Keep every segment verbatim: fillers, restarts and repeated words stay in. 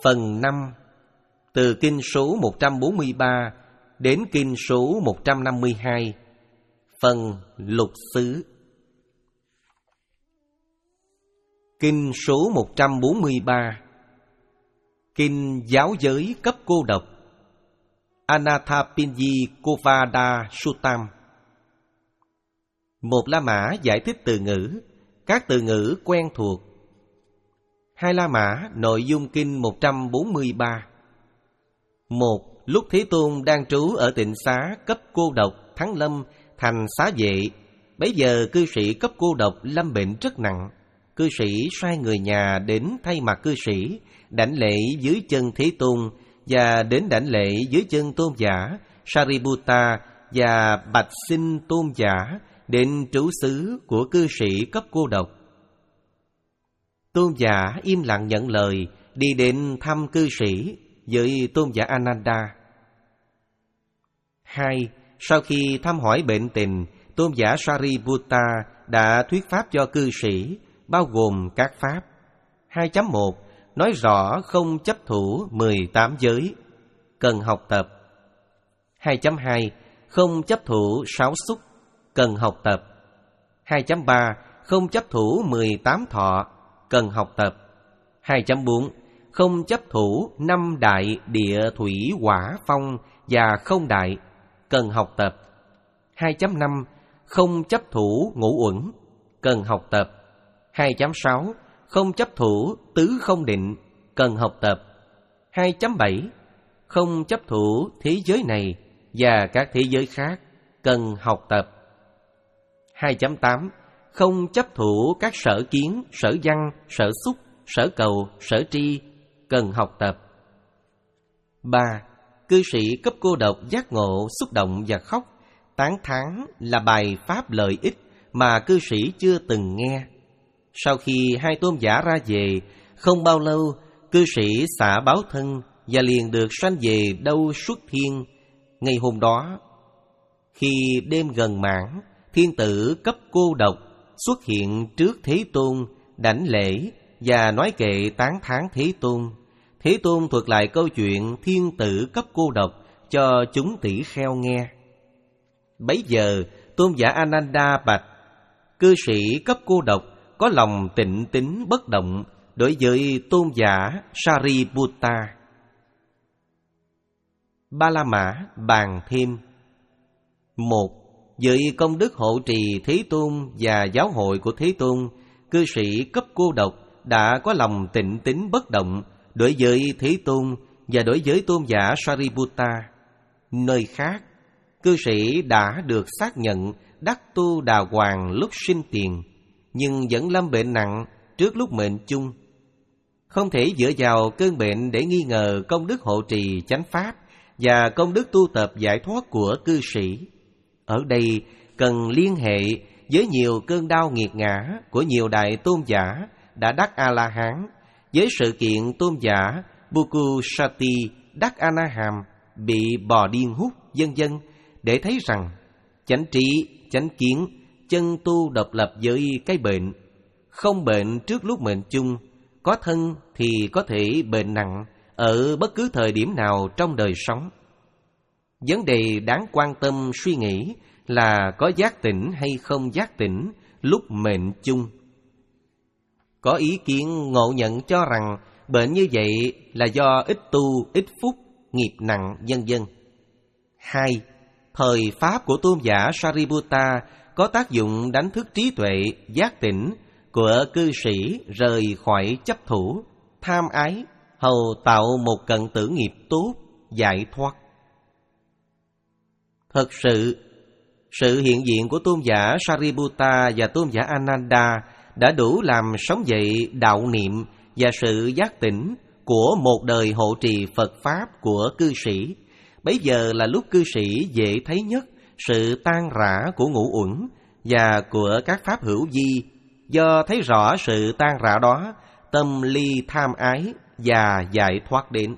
Phần năm, từ kinh số một trăm bốn mươi ba đến kinh số một trăm năm mươi hai. Phần lục xứ. Kinh số một trăm bốn mươi ba. Kinh giáo giới cấp cô độc, Anathapindikuvada Suttam. Một La Mã giải thích từ ngữ, các từ ngữ quen thuộc. Hai La Mã nội dung kinh một trăm bốn mươi ba. Một, lúc Thế Tôn đang trú ở tịnh xá cấp cô độc Thắng Lâm thành xá vệ, bấy giờ cư sĩ cấp cô độc lâm bệnh rất nặng. Cư sĩ sai người nhà đến thay mặt cư sĩ, đảnh lễ dưới chân Thế Tôn, và đến đảnh lễ dưới chân tôn giả Sariputta và bạch xin tôn giả đến trú xứ của cư sĩ cấp cô độc. Tôn giả im lặng nhận lời, đi đến thăm cư sĩ với tôn giả Ananda. Hai, sau khi thăm hỏi bệnh tình, tôn giả Sariputta đã thuyết pháp cho cư sĩ, bao gồm các pháp. Hai chấm một nói rõ không chấp thủ mười tám giới, cần học tập. Hai chấm hai không chấp thủ sáu xúc, cần học tập. Hai chấm ba không chấp thủ mười tám thọ, cần học tập. Hai chấm bốn không chấp thủ năm đại địa thủy hỏa phong và không đại, cần học tập. Hai chấm năm không chấp thủ ngũ uẩn, cần học tập. Hai chấm sáu không chấp thủ tứ không định, cần học tập. Hai chấm bảy không chấp thủ thế giới này và các thế giới khác, cần học tập. Hai chấm tám không chấp thủ các sở kiến, sở văn, sở xúc, sở cầu, sở tri, cần học tập. Ba, cư sĩ cấp cô độc giác ngộ, xúc động và khóc, tán thán là bài pháp lợi ích mà cư sĩ chưa từng nghe. Sau khi hai tôn giả ra về, không bao lâu, cư sĩ xả báo thân và liền được sanh về đâu xuất thiên. Ngày hôm đó, khi đêm gần mãn, thiên tử cấp cô độc xuất hiện trước Thế Tôn, đảnh lễ và nói kệ tán thán Thế Tôn. Thế Tôn thuật lại câu chuyện thiên tử cấp cô độc cho chúng tỷ kheo nghe. Bấy giờ, tôn giả Ananda bạch: cư sĩ cấp cô độc có lòng tịnh tín bất động đối với tôn giả Sariputta. Ba La Mã bàn thêm. Một, với công đức hộ trì Thế Tôn và giáo hội của Thế Tôn, cư sĩ cấp cô độc đã có lòng tịnh tín bất động đối với Thế Tôn và đối với tôn giả Sariputta. Nơi khác, cư sĩ đã được xác nhận đắc tu đà hoàng lúc sinh tiền, nhưng vẫn lâm bệnh nặng trước lúc mệnh chung. Không thể dựa vào cơn bệnh để nghi ngờ công đức hộ trì chánh pháp và công đức tu tập giải thoát của cư sĩ. Ở đây cần liên hệ với nhiều cơn đau nghiệt ngã của nhiều đại tôn giả đã đắc A-la-hán, với sự kiện tôn giả Bukkusati đắc A-na-hàm bị bò điên hút, vân vân, để thấy rằng chánh trí, chánh kiến, chân tu độc lập với cái bệnh. Không bệnh trước lúc mệnh chung, có thân thì có thể bệnh nặng ở bất cứ thời điểm nào trong đời sống. Vấn đề đáng quan tâm suy nghĩ là có giác tỉnh hay không giác tỉnh lúc mệnh chung. Có ý kiến ngộ nhận cho rằng bệnh như vậy là do ít tu, ít phúc, nghiệp nặng, vân vân. Hai, thời pháp của tôn giả Sariputta có tác dụng đánh thức trí tuệ, giác tỉnh của cư sĩ rời khỏi chấp thủ, tham ái, hầu tạo một cận tử nghiệp tốt, giải thoát. Thật sự, sự hiện diện của tôn giả Sariputta và tôn giả Ananda đã đủ làm sống dậy đạo niệm và sự giác tỉnh của một đời hộ trì Phật Pháp của cư sĩ. Bấy giờ là lúc cư sĩ dễ thấy nhất sự tan rã của ngũ uẩn và của các pháp hữu vi. Do thấy rõ sự tan rã đó, tâm ly tham ái và giải thoát đến.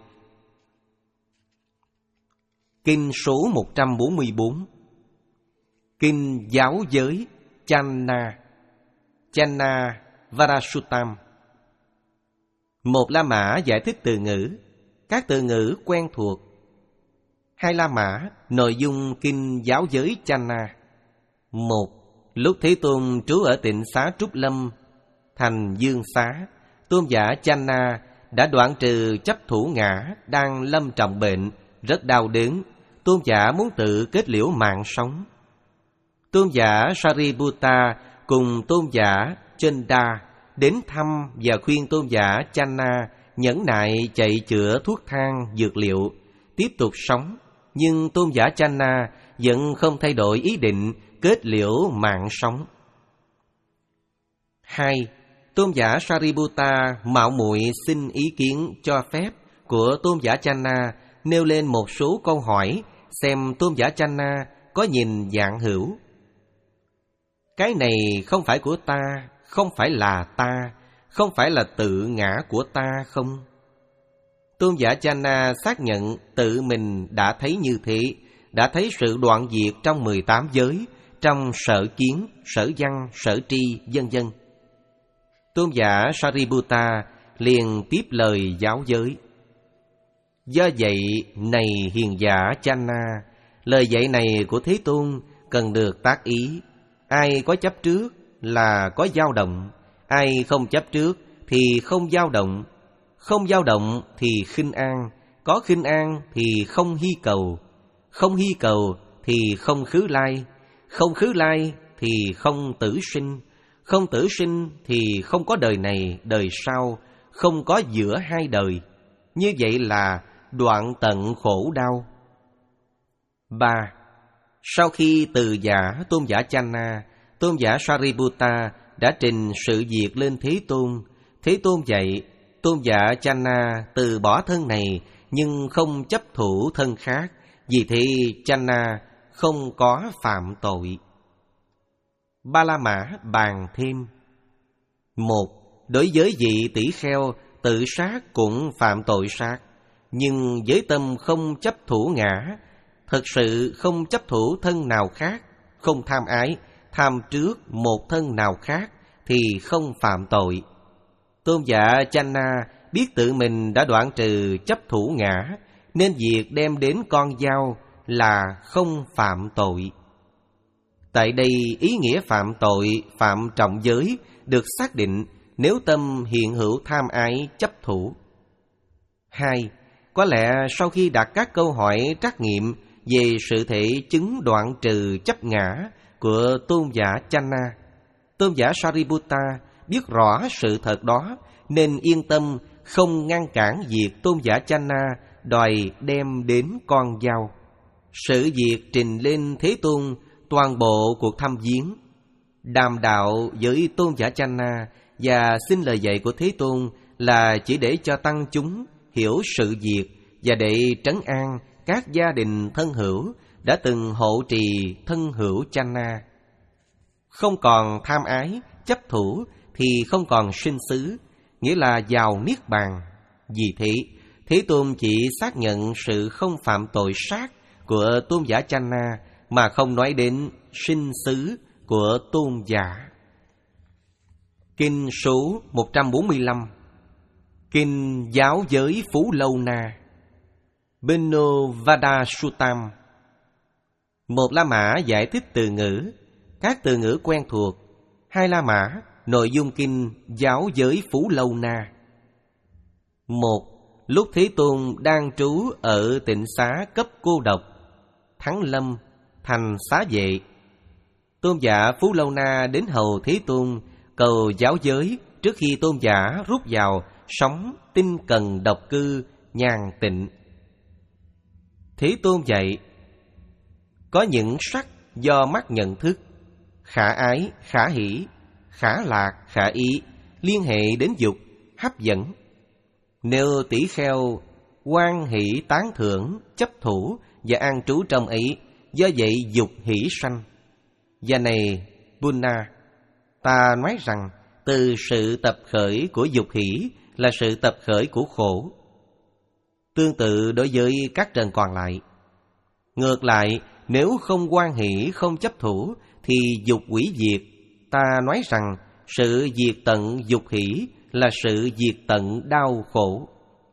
Kinh số một trăm bốn mươi bốn. Kinh giáo giới Channa, Channa Varasuttam. Một La Mã giải thích từ ngữ, các từ ngữ quen thuộc. Hai La Mã, nội dung kinh giáo giới Channa. Một, lúc Thế Tôn trú ở tịnh xá Trúc Lâm, thành Dương Xá, tôn giả Channa đã đoạn trừ chấp thủ ngã, đang lâm trọng bệnh, rất đau đớn. Tôn giả muốn tự kết liễu mạng sống. Tôn giả Sariputta cùng tôn giả Chanda đến thăm và khuyên tôn giả Channa nhẫn nại chạy chữa thuốc thang dược liệu, tiếp tục sống. Nhưng tôn giả Channa vẫn không thay đổi ý định kết liễu mạng sống. Hai, tôn giả Sariputta mạo muội xin ý kiến cho phép của tôn giả Channa, nêu lên một số câu hỏi xem tôn giả Channa có nhìn dạng hữu. Cái này không phải của ta, không phải là ta, không phải là tự ngã của ta không? Tôn giả Channa xác nhận tự mình đã thấy như thế, đã thấy sự đoạn diệt trong mười tám giới, trong sở kiến, sở văn, sở tri, vân vân. Tôn giả Sariputta liền tiếp lời giáo giới. Do vậy, này hiền giả Channa, lời dạy này của Thế Tôn cần được tác ý. Ai có chấp trước là có dao động, ai không chấp trước thì không dao động. Không dao động thì khinh an, có khinh an thì không hy cầu, không hy cầu thì không khứ lai, không khứ lai thì không tử sinh, không tử sinh thì không có đời này, đời sau, không có giữa hai đời. Như vậy là đoạn tận khổ đau. Ba. Sau khi từ giả tôn giả Channa, tôn giả Sariputta đã trình sự việc lên Thế Tôn. Thế Tôn dạy, tôn giả Channa từ bỏ thân này nhưng không chấp thủ thân khác, vì thế Channa không có phạm tội. Ba La Mã bàn thêm. Một, đối với vị tỷ kheo tự sát cũng phạm tội sát, nhưng với tâm không chấp thủ ngã, thật sự không chấp thủ thân nào khác, không tham ái, tham trước một thân nào khác thì không phạm tội. Tôn giả Channa biết tự mình đã đoạn trừ chấp thủ ngã, nên việc đem đến con dao là không phạm tội. Tại đây ý nghĩa phạm tội, phạm trọng giới được xác định nếu tâm hiện hữu tham ái chấp thủ. Hai, có lẽ sau khi đặt các câu hỏi trắc nghiệm về sự thể chứng đoạn trừ chấp ngã của tôn giả Channa, tôn giả Sariputta biết rõ sự thật đó nên yên tâm không ngăn cản việc tôn giả Channa đòi đem đến con dao. Sự việc trình lên Thế Tôn toàn bộ cuộc thăm viếng, đàm đạo với tôn giả Channa và xin lời dạy của Thế Tôn là chỉ để cho tăng chúng hiểu sự việc và để trấn an các gia đình thân hữu đã từng hộ trì thân hữu Channa. Không còn tham ái, chấp thủ thì không còn sinh xứ, nghĩa là vào niết bàn. Vì thế, Thế Tôn chỉ xác nhận sự không phạm tội sát của tôn giả Channa mà không nói đến sinh xứ của tôn giả. Kinh số một trăm bốn mươi lăm. Kinh giáo giới Phú Lâu Na, Benovada Suttam. Một La Mã giải thích từ ngữ, các từ ngữ quen thuộc. Hai La Mã, nội dung kinh giáo giới Phú Lâu Na. Một, lúc Thế Tôn đang trú ở tịnh xá cấp cô độc, Thắng Lâm, thành xá vệ, tôn giả Phú Lâu Na đến hầu Thế Tôn cầu giáo giới trước khi tôn giả rút vào sống tinh cần độc cư nhàn tịnh. Thế Tôn dạy, có những sắc do mắt nhận thức, khả ái, khả hỷ, khả lạc, khả ý, liên hệ đến dục, hấp dẫn. Nếu tỷ kheo hoan hỷ tán thưởng, chấp thủ và an trú trong ấy, do vậy dục hỷ sanh. Và này Bunna, ta nói rằng từ sự tập khởi của dục hỷ là sự tập khởi của khổ. Tương tự đối với các trần còn lại. Ngược lại, nếu không hoan hỷ, không chấp thủ thì dục hủy diệt. Ta nói rằng sự diệt tận dục hỷ là sự diệt tận đau khổ.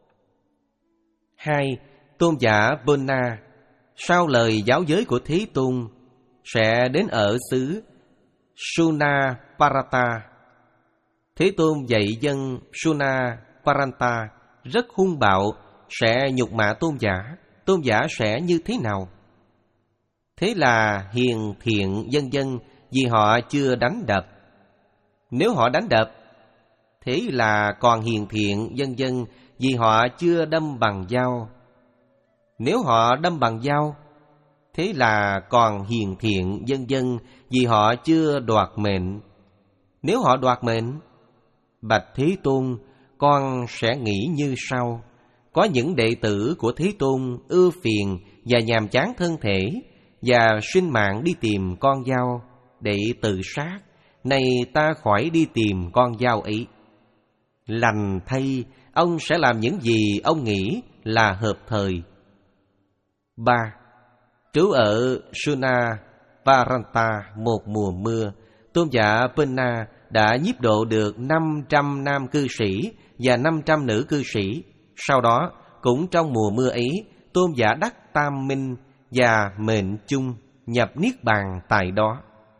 Hai, tôn giả Bonna sau lời giáo giới của Thế Tôn sẽ đến ở xứ Sunaparata. Thế Tôn dạy dân Sunaparanta rất hung bạo, sẽ nhục mạ tôn giả. Tôn giả sẽ như thế nào? Thế là hiền thiện dân dân vì họ chưa đánh đập. Nếu họ đánh đập, thế là còn hiền thiện dân dân vì họ chưa đâm bằng dao. Nếu họ đâm bằng dao, thế là còn hiền thiện dân dân vì họ chưa đoạt mệnh. Nếu họ đoạt mệnh, bạch Thế Tôn, con sẽ nghĩ như sau. Có những đệ tử của Thế Tôn ưa phiền và nhàm chán thân thể và sinh mạng đi tìm con dao để tự sát. Này ta khỏi đi tìm con dao ấy. Lành thay, ông sẽ làm những gì ông nghĩ là hợp thời. Ba. Trú ở Sunaparanta một mùa mưa, tôn giả Penna đã nhiếp độ được năm trăm nam cư sĩ và năm trăm nữ cư sĩ. Sau đó, cũng trong mùa mưa ấy, tôn giả Đắc Tam Minh và Mệnh Chung nhập niết bàn tại đó.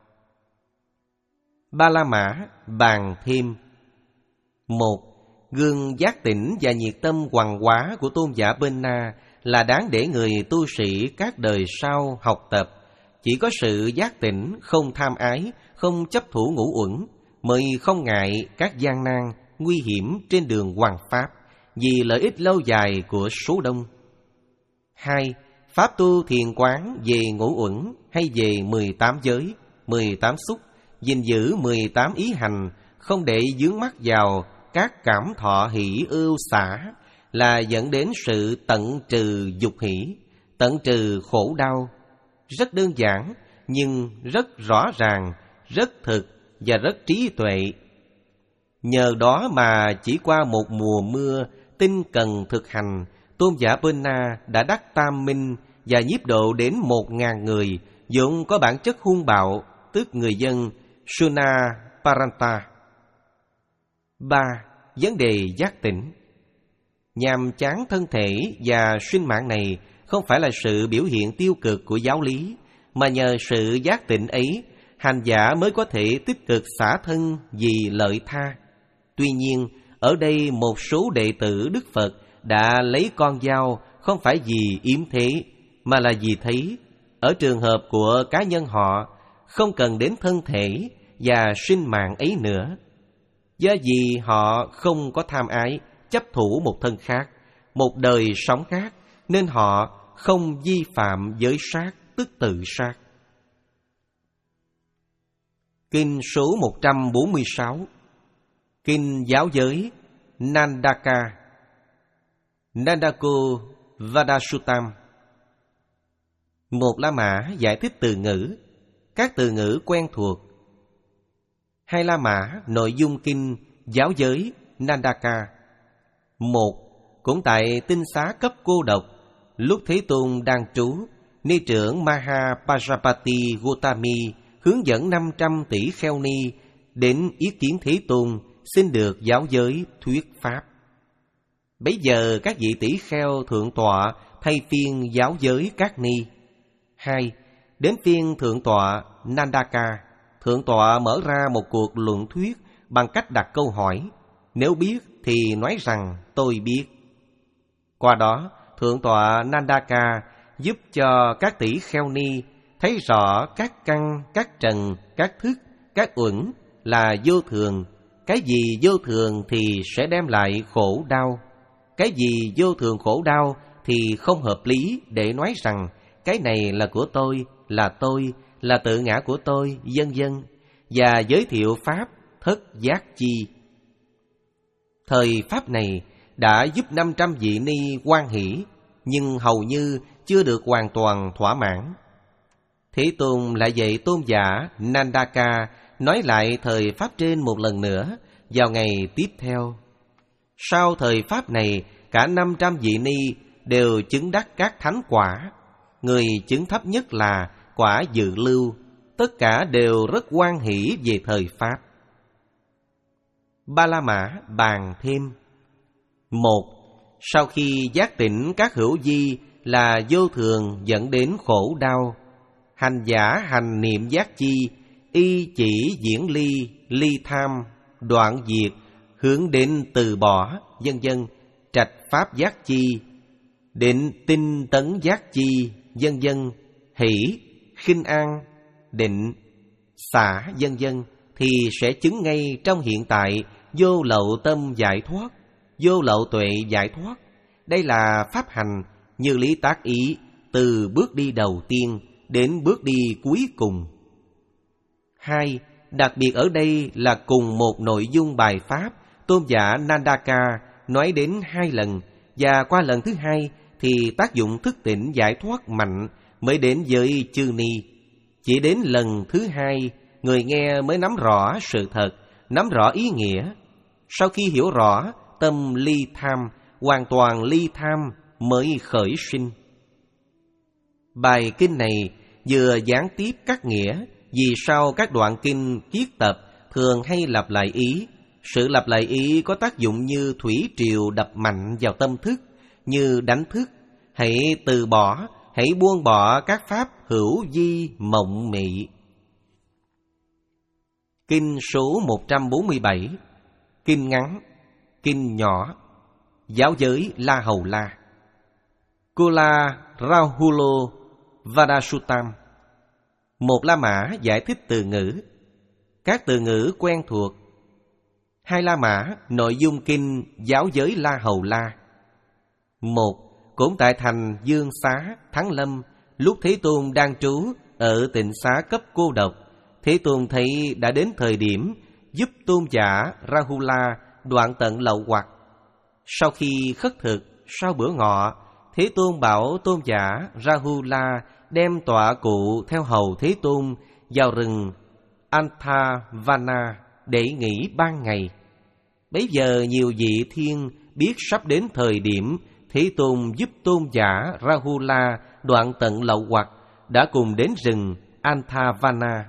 Ba La Mã bàn thêm. Một, gương giác tỉnh và nhiệt tâm hoằng hóa của tôn giả Penna là đáng để người tu sĩ các đời sau học tập. Chỉ có sự giác tỉnh, không tham ái, không chấp thủ ngũ uẩn, mới không ngại các gian nan, nguy hiểm trên đường hoằng pháp, vì lợi ích lâu dài của số đông. Hai, pháp tu thiền quán về ngũ uẩn hay về mười tám giới, mười tám xúc, gìn giữ mười tám ý hành, không để vướng mắc vào các cảm thọ hỷ ưu xả, là dẫn đến sự tận trừ dục hỷ, tận trừ khổ đau. Rất đơn giản, nhưng rất rõ ràng, rất thực và rất trí tuệ. Nhờ đó mà chỉ qua một mùa mưa tinh cần thực hành, tôn giả Penna đã đắc tam minh và nhiếp độ đến một ngàn người, vốn có bản chất hung bạo, tức người dân Sunaparanta. Ba. Vấn đề giác tỉnh. Nhàm chán thân thể và sinh mạng này không phải là sự biểu hiện tiêu cực của giáo lý, mà nhờ sự giác tỉnh ấy, hành giả mới có thể tích cực xả thân vì lợi tha. Tuy nhiên, ở đây một số đệ tử Đức Phật đã lấy con dao không phải vì yếm thế, mà là vì thấy ở trường hợp của cá nhân họ không cần đến thân thể và sinh mạng ấy nữa. Do vì họ không có tham ái, chấp thủ một thân khác, một đời sống khác, nên họ không vi phạm giới sát, tức tự sát. Kinh số một trăm bốn mươi sáu. Kinh giáo giới Nandaka, Nandako Vadasuttam. Một La Mã giải thích từ ngữ, các từ ngữ quen thuộc. Hai La Mã nội dung kinh giáo giới Nandaka. Một, cũng tại tinh xá cấp cô độc, lúc Thế Tôn đang trú, ni trưởng Mahapajapati Gotami hướng dẫn năm trăm tỷ kheo ni đến ý kiến Thế Tôn, xin được giáo giới thuyết pháp. Bấy giờ các vị tỷ kheo thượng tọa thay phiên giáo giới các ni. Hai, đến phiên thượng tọa Nandaka, thượng tọa mở ra một cuộc luận thuyết bằng cách đặt câu hỏi: nếu biết thì nói rằng tôi biết. Qua đó, thượng tọa Nandaka giúp cho các tỷ kheo ni thấy rõ các căn, các trần, các thức, các uẩn là vô thường. Cái gì vô thường thì sẽ đem lại khổ đau. Cái gì vô thường khổ đau thì không hợp lý để nói rằng cái này là của tôi, là tôi, là tự ngã của tôi, vân vân, và giới thiệu pháp thất giác chi. Thời pháp này đã giúp năm trăm vị ni hoan hỷ, nhưng hầu như chưa được hoàn toàn thỏa mãn. Thế Tôn lại dạy tôn giả Nandaka nói lại thời pháp trên một lần nữa vào ngày tiếp theo. Sau thời pháp này, cả năm trăm vị ni đều chứng đắc các thánh quả. Người chứng thấp nhất là quả dự lưu. Tất cả đều rất hoan hỷ về thời pháp. Ba La Mã bàn thêm. Một, sau khi giác tỉnh các hữu vi là vô thường dẫn đến khổ đau, hành giả hành niệm giác chi, y chỉ diễn ly, ly tham, đoạn diệt, hướng đến từ bỏ, vân vân, trạch pháp giác chi, định tinh tấn giác chi, vân vân, hỷ, khinh an, định, xả, vân vân, thì sẽ chứng ngay trong hiện tại vô lậu tâm giải thoát, vô lậu tuệ giải thoát. Đây là pháp hành như lý tác ý, từ bước đi đầu tiên đến bước đi cuối cùng. Hai, đặc biệt ở đây là cùng một nội dung bài pháp, tôn giả Nandaka nói đến hai lần, và qua lần thứ hai thì tác dụng thức tỉnh giải thoát mạnh mới đến với chư ni. Chỉ đến lần thứ hai, người nghe mới nắm rõ sự thật, nắm rõ ý nghĩa. Sau khi hiểu rõ, tâm ly tham, hoàn toàn ly tham mới khởi sinh. Bài kinh này vừa gián tiếp các nghĩa, vì sau các đoạn kinh kiết tập thường hay lặp lại ý. Sự lặp lại ý có tác dụng như thủy triều đập mạnh vào tâm thức, như đánh thức. Hãy từ bỏ, hãy buông bỏ các pháp hữu vi mộng mị. Kinh số một trăm bốn mươi bảy. Kinh ngắn, kinh nhỏ. Giáo giới La Hầu La. Kula Rahulo Vadasuttam. Một La Mã giải thích từ ngữ. Các từ ngữ quen thuộc. Hai La Mã, nội dung kinh giáo giới La Hầu La. Một, cũng tại thành Dương Xá, Thắng Lâm, lúc Thế Tôn đang trú ở tịnh xá cấp cô độc, Thế Tôn thấy đã đến thời điểm giúp tôn giả Rahula đoạn tận lậu hoặc. Sau khi khất thực, sau bữa ngọ, Thế Tôn bảo tôn giả Rahula đem tọa cụ theo hầu Thế Tôn vào rừng Anthavana để nghỉ ban ngày. Bấy giờ nhiều vị thiên biết sắp đến thời điểm Thế Tôn giúp tôn giả Rahula đoạn tận lậu hoặc, đã cùng đến rừng Anthavana.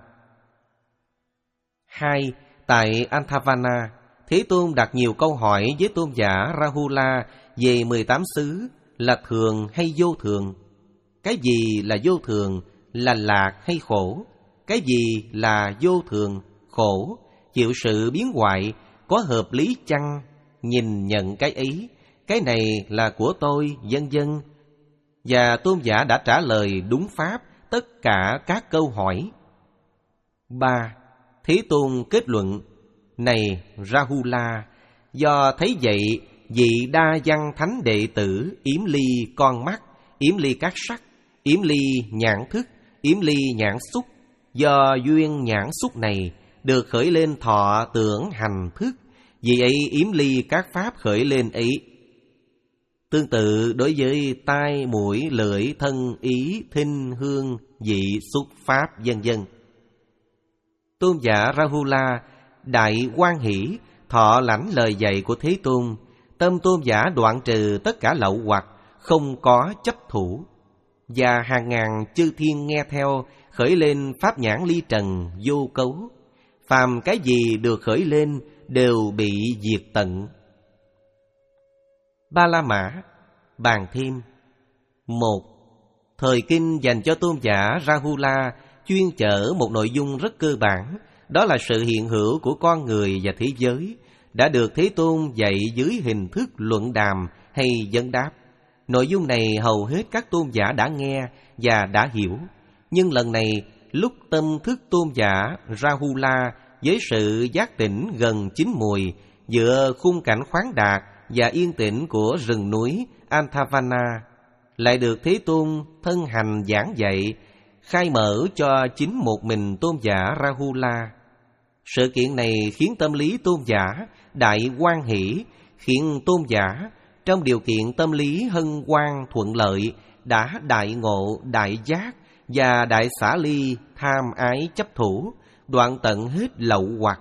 Hai, tại Anthavana, Thế Tôn đặt nhiều câu hỏi với tôn giả Rahula về mười tám xứ là thường hay vô thường. Cái gì là vô thường, là lạc hay khổ? Cái gì là vô thường, khổ, chịu sự biến hoại, có hợp lý chăng? Nhìn nhận cái ấy, cái này là của tôi, vân vân. Và tôn giả đã trả lời đúng pháp tất cả các câu hỏi. Ba, Thế Tôn kết luận: này Rahula, do thấy vậy, vị đa văn thánh đệ tử yếm ly con mắt, yếm ly các sắc, yếm ly nhãn thức, yếm ly nhãn xúc, do duyên nhãn xúc này được khởi lên thọ tưởng hành thức, vì ấy yếm ly các pháp khởi lên ấy. Tương tự đối với tai, mũi, lưỡi, thân, ý, thinh, hương, vị, xúc, pháp, vân vân. Tôn giả Rahula đại hoan hỷ thọ lãnh lời dạy của Thế Tôn, tâm tôn giả đoạn trừ tất cả lậu hoặc, không có chấp thủ, và hàng ngàn chư thiên nghe theo khởi lên pháp nhãn ly trần vô cấu. Phàm cái gì được khởi lên đều bị diệt tận. Ba La Mã bàn thêm. Một, thời kinh dành cho tôn giả Rahula chuyên chở một nội dung rất cơ bản, đó là sự hiện hữu của con người và thế giới, đã được Thế Tôn dạy dưới hình thức luận đàm hay vấn đáp. Nội dung này hầu hết các tôn giả đã nghe và đã hiểu. Nhưng lần này, lúc tâm thức tôn giả Rahula với sự giác tỉnh gần chín mùi, giữa khung cảnh khoáng đạt và yên tĩnh của rừng núi Anthavana, lại được Thế Tôn thân hành giảng dạy, khai mở cho chính một mình tôn giả Rahula. Sự kiện này khiến tâm lý tôn giả đại hoan hỷ, khiến tôn giả trong điều kiện tâm lý hân hoan thuận lợi đã đại ngộ, đại giác và đại xả ly tham ái chấp thủ, đoạn tận hết lậu hoặc.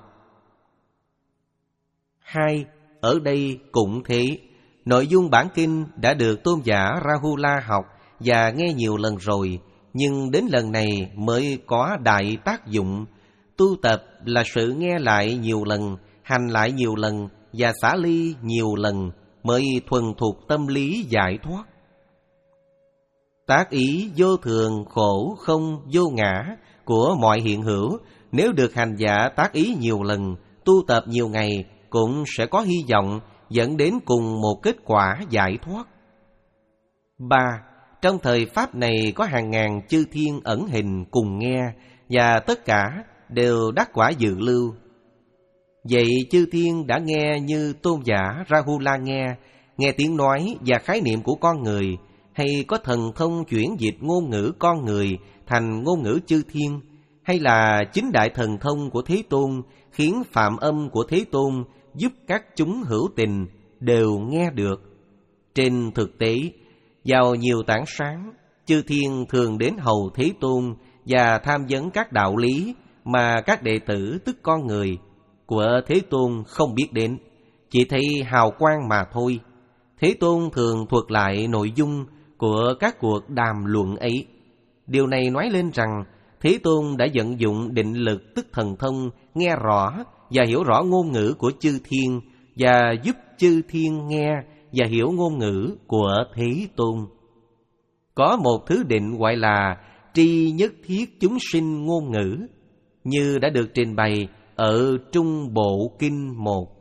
Hai, ở đây cũng thế, nội dung bản kinh đã được tôn giả Rahula học và nghe nhiều lần rồi, nhưng đến lần này mới có đại tác dụng. Tu tập là sự nghe lại nhiều lần hành lại nhiều lần và xả ly nhiều lần mới thuần thục tâm lý giải thoát. Tác ý vô thường, khổ, không, vô ngã của mọi hiện hữu, nếu được hành giả tác ý nhiều lần, tu tập nhiều ngày, cũng sẽ có hy vọng dẫn đến cùng một kết quả giải thoát. Ba. Trong thời Pháp này có hàng ngàn chư thiên ẩn hình cùng nghe, và tất cả đều đắc quả dự lưu. Vậy chư thiên đã nghe như tôn giả Rahula nghe, nghe tiếng nói và khái niệm của con người, hay có thần thông chuyển dịch ngôn ngữ con người thành ngôn ngữ chư thiên, hay là chính đại thần thông của Thế Tôn khiến phạm âm của Thế Tôn giúp các chúng hữu tình đều nghe được. Trên thực tế, vào nhiều tảng sáng, chư thiên thường đến hầu Thế Tôn và tham vấn các đạo lý mà các đệ tử tức con người của Thế Tôn không biết đến, chỉ thấy hào quang mà thôi. Thế Tôn thường thuật lại nội dung của các cuộc đàm luận ấy. Điều này nói lên rằng Thế Tôn đã vận dụng định lực tức thần thông nghe rõ và hiểu rõ ngôn ngữ của chư thiên, và giúp chư thiên nghe và hiểu ngôn ngữ của Thế Tôn. Có một thứ định gọi là tri nhất thiết chúng sinh ngôn ngữ, như đã được trình bày ở Trung Bộ Kinh một.